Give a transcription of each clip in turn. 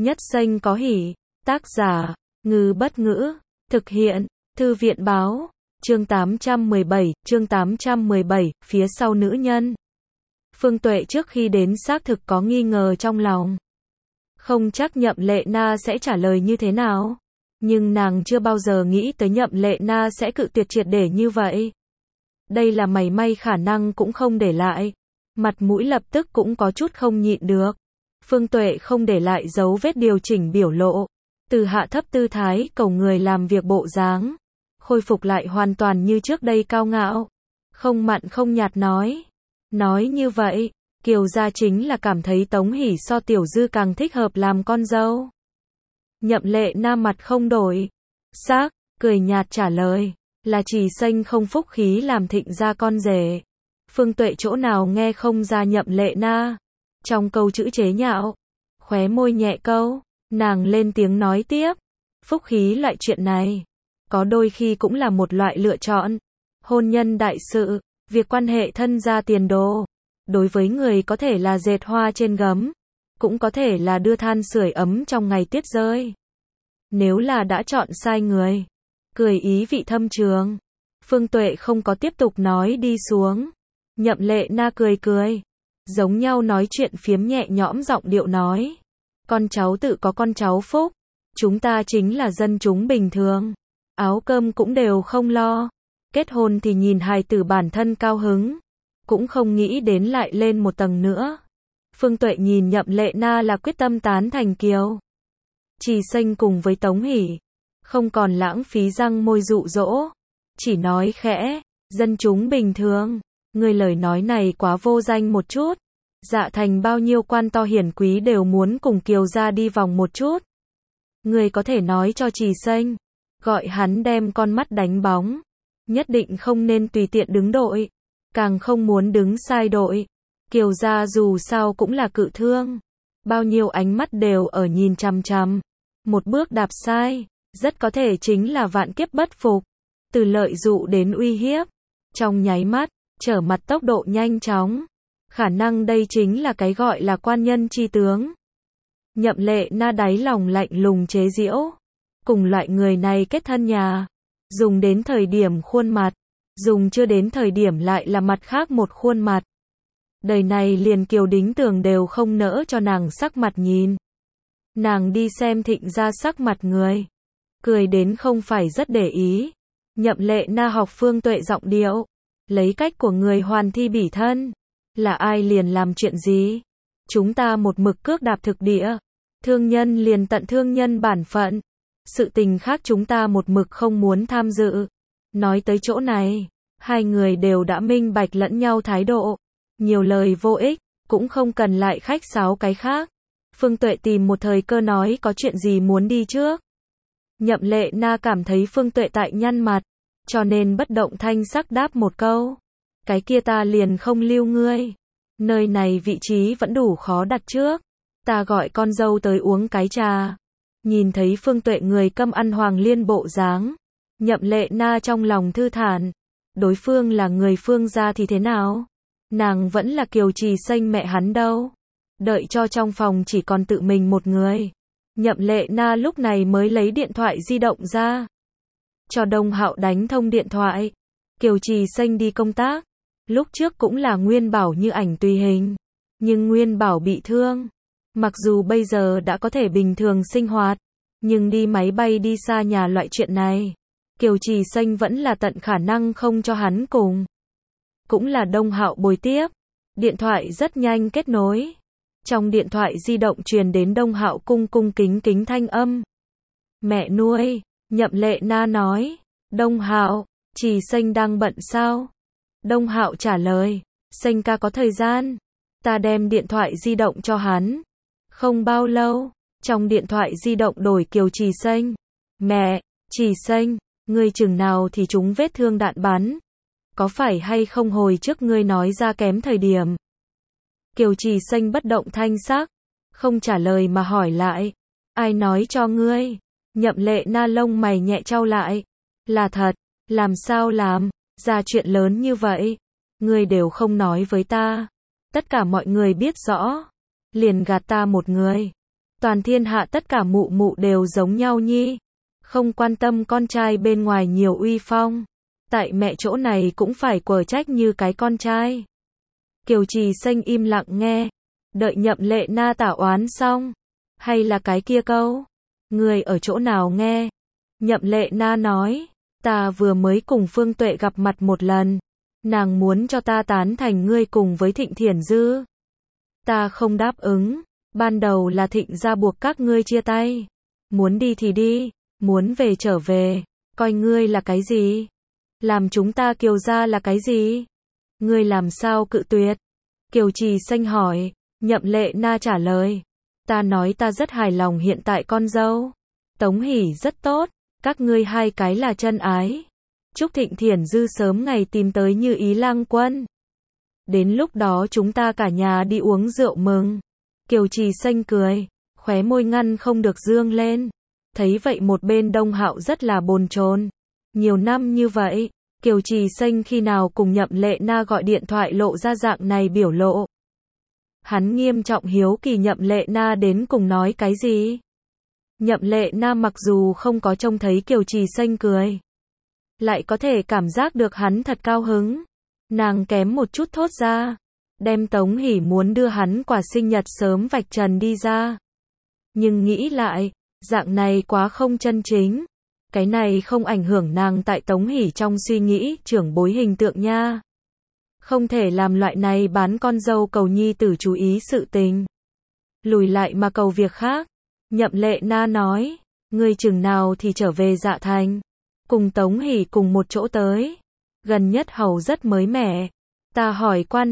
Nhất xanh có hỉ. Tác giả, Ngư Bất Ngữ. Thực hiện, Thư viện Báo. Chương 817, phía sau nữ nhân. Phương Tuệ trước khi đến xác thực có nghi ngờ trong lòng. Không chắc Nhậm Lệ Na sẽ trả lời như thế nào. Nhưng nàng chưa bao giờ nghĩ tới Nhậm Lệ Na sẽ cự tuyệt triệt để như vậy. Đây là mảy may khả năng cũng không để lại. Mặt mũi lập tức cũng có chút không nhịn được. Phương Tuệ không để lại dấu vết điều chỉnh biểu lộ. Từ hạ thấp tư thái cầu người làm việc bộ dáng. Khôi phục lại hoàn toàn như trước đây cao ngạo. Không mặn không nhạt nói. Nói như vậy, Kiều gia chính là cảm thấy Tống Hỷ so Tiểu Dư càng thích hợp làm con dâu. Nhậm Lệ Na mặt không đổi sắc, cười nhạt trả lời, là Trì Xanh không phúc khí làm Thịnh gia con rể. Phương Tuệ chỗ nào nghe không ra Nhậm Lệ Na. Trong câu chữ chế nhạo, khóe môi nhẹ câu, nàng lên tiếng nói tiếp. Phúc khí loại chuyện này, có đôi khi cũng là một loại lựa chọn. Hôn nhân đại sự, việc quan hệ thân gia tiền đồ. Đối với người có thể là dệt hoa trên gấm, cũng có thể là đưa than sưởi ấm trong ngày tuyết rơi. Nếu là đã chọn sai người, cười ý vị thâm trường. Phương Tuệ không có tiếp tục nói đi xuống. Nhậm Lệ Na cười cười, giống nhau nói chuyện phiếm nhẹ nhõm giọng điệu nói. Con cháu tự có con cháu phúc. Chúng ta chính là dân chúng bình thường. Áo cơm cũng đều không lo. Kết hôn thì nhìn hài tử bản thân cao hứng. Cũng không nghĩ đến lại lên một tầng nữa. Phương Tuệ nhìn Nhậm Lệ Na là quyết tâm tán thành Kiều Trì Xanh cùng với Tống Hỷ. Không còn lãng phí răng môi dụ dỗ. Chỉ nói khẽ, dân chúng bình thường. Người lời nói này quá vô danh một chút. Dạ thành bao nhiêu quan to hiển quý đều muốn cùng Kiều gia đi vòng một chút. Người có thể nói cho Trì Xanh, gọi hắn đem con mắt đánh bóng. Nhất định không nên tùy tiện đứng đội. Càng không muốn đứng sai đội. Kiều gia dù sao cũng là cự thương. Bao nhiêu ánh mắt đều ở nhìn chằm chằm. Một bước đạp sai, rất có thể chính là vạn kiếp bất phục. Từ lợi dụ đến uy hiếp. Trong nháy mắt, trở mặt tốc độ nhanh chóng. Khả năng đây chính là cái gọi là quan nhân chi tướng. Nhậm Lệ Na đáy lòng lạnh lùng chế giễu. Cùng loại người này kết thân nhà. Dùng đến thời điểm khuôn mặt. Dùng chưa đến thời điểm lại là mặt khác một khuôn mặt. Đời này liền Kiều Đính Tường đều không nỡ cho nàng sắc mặt nhìn. Nàng đi xem Thịnh gia sắc mặt người. Cười đến không phải rất để ý. Nhậm Lệ Na học Phương Tuệ giọng điệu. Lấy cách của người hoàn thi bỉ thân. Là ai liền làm chuyện gì? Chúng ta một mực cước đạp thực địa. Thương nhân liền tận thương nhân bản phận. Sự tình khác chúng ta một mực không muốn tham dự. Nói tới chỗ này, hai người đều đã minh bạch lẫn nhau thái độ. Nhiều lời vô ích, cũng không cần lại khách sáo cái khác. Phương Tuệ tìm một thời cơ nói có chuyện gì muốn đi trước. Nhậm Lệ Na cảm thấy Phương Tuệ tại nhăn mặt, cho nên bất động thanh sắc đáp một câu. Cái kia ta liền không lưu ngươi. Nơi này vị trí vẫn đủ khó đặt trước. Ta gọi con dâu tới uống cái trà. Nhìn thấy Phương Tuệ người câm ăn Hoàng Liên bộ dáng. Nhậm Lệ Na trong lòng thư thản. Đối phương là người Phương gia thì thế nào? Nàng vẫn là Kiều Trì Xanh mẹ hắn đâu. Đợi cho trong phòng chỉ còn tự mình một người. Nhậm Lệ Na lúc này mới lấy điện thoại di động ra. Cho Đông Hạo đánh thông điện thoại. Kiều Trì Xanh đi công tác. Lúc trước cũng là Nguyên Bảo như ảnh tùy hình. Nhưng Nguyên Bảo bị thương. Mặc dù bây giờ đã có thể bình thường sinh hoạt. Nhưng đi máy bay đi xa nhà loại chuyện này. Kiều Trì Xanh vẫn là tận khả năng không cho hắn cùng. Cũng là Đông Hạo bồi tiếp. Điện thoại rất nhanh kết nối. Trong điện thoại di động truyền đến Đông Hạo cung cung kính kính thanh âm. Mẹ nuôi, Nhậm Lệ Na nói. Đông Hạo, Trì Xanh đang bận sao? Đông Hạo trả lời. Xanh ca có thời gian. Ta đem điện thoại di động cho hắn. Không bao lâu, trong điện thoại di động đổi Kiều Trì Xanh. Mẹ, Trì Xanh, ngươi chừng nào thì trúng vết thương đạn bắn. Có phải hay không hồi trước ngươi nói ra kém thời điểm? Kiều Trì Xanh bất động thanh sắc, không trả lời mà hỏi lại. Ai nói cho ngươi? Nhậm Lệ Na lông mày nhẹ chau lại. Là thật, làm sao làm, ra chuyện lớn như vậy. Ngươi đều không nói với ta. Tất cả mọi người biết rõ. Liền gạt ta một người. Toàn thiên hạ tất cả mụ mụ đều giống nhau nhi. Không quan tâm con trai bên ngoài nhiều uy phong. Tại mẹ chỗ này cũng phải quở trách như cái con trai. Kiều Trì Xanh im lặng nghe. Đợi Nhậm Lệ Na tả oán xong. Hay là cái kia câu? Người ở chỗ nào nghe? Nhậm Lệ Na nói. Ta vừa mới cùng Phương Tuệ gặp mặt một lần. Nàng muốn cho ta tán thành ngươi cùng với Thịnh Thiển Dư. Ta không đáp ứng. Ban đầu là Thịnh gia buộc các ngươi chia tay. Muốn đi thì đi, muốn về trở về. Coi ngươi là cái gì? Làm chúng ta Kiều gia là cái gì? Ngươi làm sao cự tuyệt? Kiều Trì Xanh hỏi. Nhậm Lệ Na trả lời. Ta nói ta rất hài lòng hiện tại con dâu. Tống Hỷ rất tốt. Các ngươi hai cái là chân ái. Chúc Thịnh Thiển Dư sớm ngày tìm tới Như Ý lang quân. Đến lúc đó chúng ta cả nhà đi uống rượu mừng. Kiều Trì Xanh cười, khóe môi ngăn không được dương lên. Thấy vậy một bên Đông Hạo rất là bồn chồn. Nhiều năm như vậy, Kiều Trì Xanh khi nào cùng Nhậm Lệ Na gọi điện thoại lộ ra dạng này biểu lộ. Hắn nghiêm trọng hiếu kỳ Nhậm Lệ Na đến cùng nói cái gì. Nhậm Lệ Na mặc dù không có trông thấy Kiều Trì Xanh cười, lại có thể cảm giác được hắn thật cao hứng. Nàng kém một chút thốt ra. Đem Tống Hỷ muốn đưa hắn quà sinh nhật sớm vạch trần đi ra. Nhưng nghĩ lại, dạng này quá không chân chính. Cái này không ảnh hưởng nàng tại Tống Hỷ trong suy nghĩ trưởng bối hình tượng nha. Không thể làm loại này bán con dâu cầu nhi tử chú ý sự tình. Lùi lại mà cầu việc khác. Nhậm Lệ Na nói, ngươi chừng nào thì trở về Dạ Thành. Cùng Tống Hỷ cùng một chỗ tới. Gần nhất hầu rất mới mẻ. Ta hỏi qua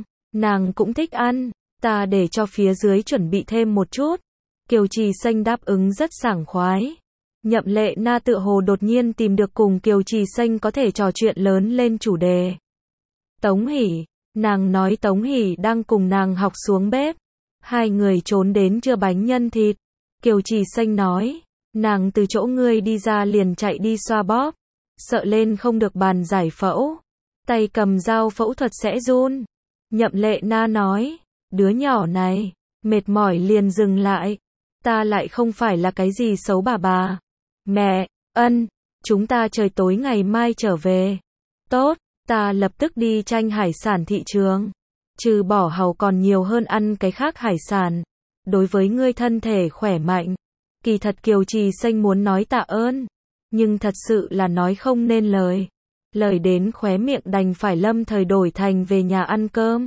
nàng cũng thích ăn. Ta để cho phía dưới chuẩn bị thêm một chút. Kiều Trì Xanh đáp ứng rất sảng khoái. Nhậm Lệ Na tựa hồ đột nhiên tìm được cùng Kiều Trì Xanh có thể trò chuyện lớn lên chủ đề. Tống Hỷ, nàng nói Tống Hỷ đang cùng nàng học xuống bếp. Hai người trốn đến trưa bánh nhân thịt. Kiều Trì Xanh nói, nàng từ chỗ ngươi đi ra liền chạy đi xoa bóp. Sợ lên không được bàn giải phẫu. Tay cầm dao phẫu thuật sẽ run. Nhậm Lệ Na nói, đứa nhỏ này, mệt mỏi liền dừng lại. Ta lại không phải là cái gì xấu bà. Mẹ, chúng ta trời tối ngày mai trở về. Tốt, ta lập tức đi tranh hải sản thị trường. Trừ bỏ hàu còn nhiều hơn ăn cái khác hải sản. Đối với ngươi thân thể khỏe mạnh. Kỳ thật Kiều Trì Xanh muốn nói tạ ơn. Nhưng thật sự là nói không nên lời. Lời đến khóe miệng đành phải lâm thời đổi thành về nhà ăn cơm.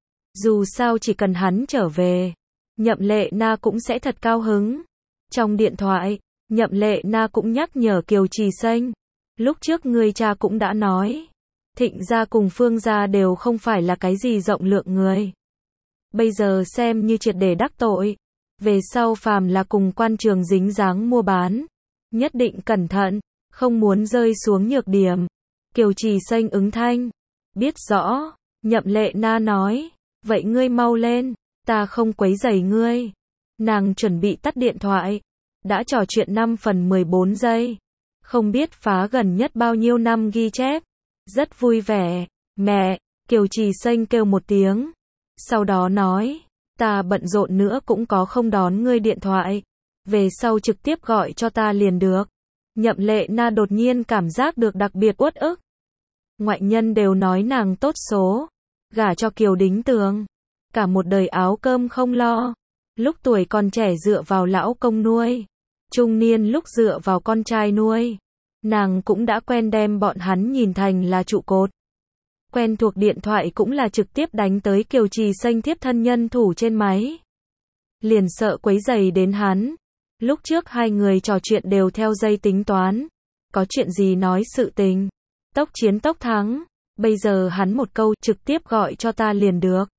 Dù sao chỉ cần hắn trở về, Nhậm Lệ Na cũng sẽ thật cao hứng. Trong điện thoại, Nhậm Lệ Na cũng nhắc nhở Kiều Trì Xanh. Lúc trước người cha cũng đã nói, Thịnh gia cùng Phương gia đều không phải là cái gì rộng lượng người. Bây giờ xem như triệt để đắc tội. Về sau phàm là cùng quan trường dính dáng mua bán, nhất định cẩn thận, không muốn rơi xuống nhược điểm. Kiều Trì Xanh ứng thanh. Biết rõ. Nhậm Lệ Na nói. Vậy ngươi mau lên. Ta không quấy rầy ngươi. Nàng chuẩn bị tắt điện thoại. Đã trò chuyện 5 phần 14 giây. Không biết phá gần nhất bao nhiêu năm ghi chép. Rất vui vẻ. Mẹ. Kiều Trì Xanh kêu một tiếng. Sau đó nói. Ta bận rộn nữa cũng có không đón ngươi điện thoại. Về sau trực tiếp gọi cho ta liền được. Nhậm Lệ Na đột nhiên cảm giác được đặc biệt uất ức. Ngoại nhân đều nói nàng tốt số. Gả cho Kiều Đính Tường. Cả một đời áo cơm không lo. Lúc tuổi còn trẻ dựa vào lão công nuôi. Trung niên lúc dựa vào con trai nuôi. Nàng cũng đã quen đem bọn hắn nhìn thành là trụ cột. Quen thuộc điện thoại cũng là trực tiếp đánh tới Kiều Trì Xanh thiếp thân nhân thủ trên máy. Liền sợ quấy rầy đến hắn. Lúc trước hai người trò chuyện đều theo dây tính toán. Có chuyện gì nói sự tình. Tốc chiến tốc thắng. Bây giờ hắn một câu trực tiếp gọi cho ta liền được.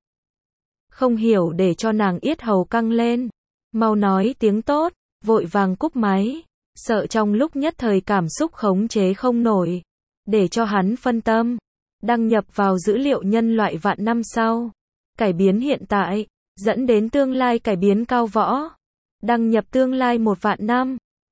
Không hiểu để cho nàng yết hầu căng lên. Mau nói tiếng tốt. Vội vàng cúp máy. Sợ trong lúc nhất thời cảm xúc khống chế không nổi. Để cho hắn phân tâm. Đăng nhập vào dữ liệu nhân loại vạn năm sau. Cải biến hiện tại. Dẫn đến tương lai cải biến cao võ. Đăng nhập tương lai 1 vạn năm.